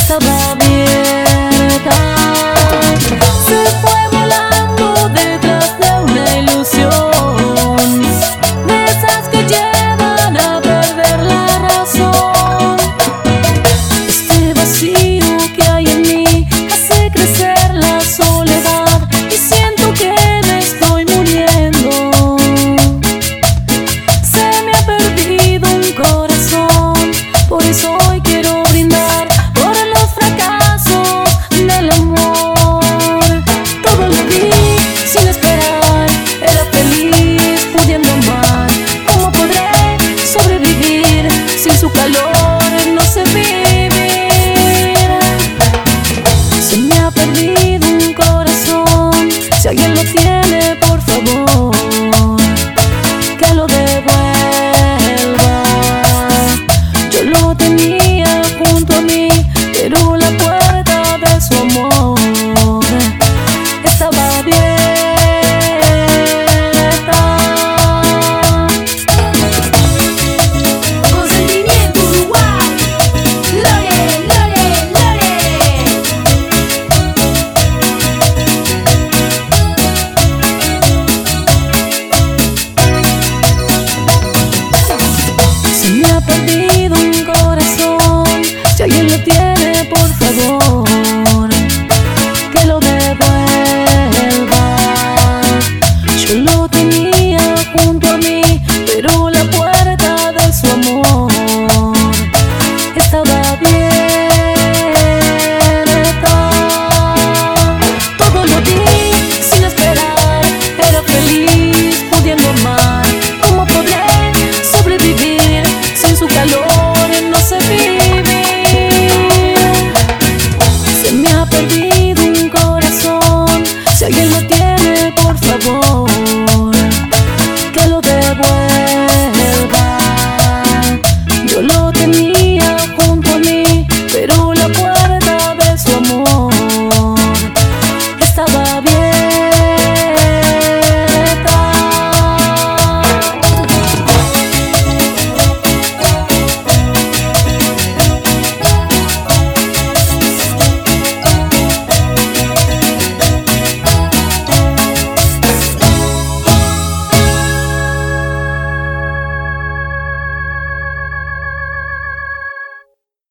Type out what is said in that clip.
estaba abierta. Se fue volando detrás de una ilusión, de esas que llevan a perder la razón. Este vacío que hay en mí hace crecer la soledad y siento que me estoy muriendo. Se me ha perdido un corazón, por eso hoy quiero brindar por los fracasos del amor. Todo lo di sin esperar, era feliz pudiendo amar. ¿Cómo podré sobrevivir sin su calor? No sé vivir. Se me ha perdido un corazón, si alguien lo tiene, por favor, que lo devuelva. Yo lo tenía junto a mí, pero la puerta de su amor estaba abierta. Consentimiento Uruguay, Lore, Lore, Lore. Se me ha perdido un corazón, si alguien lo tiene,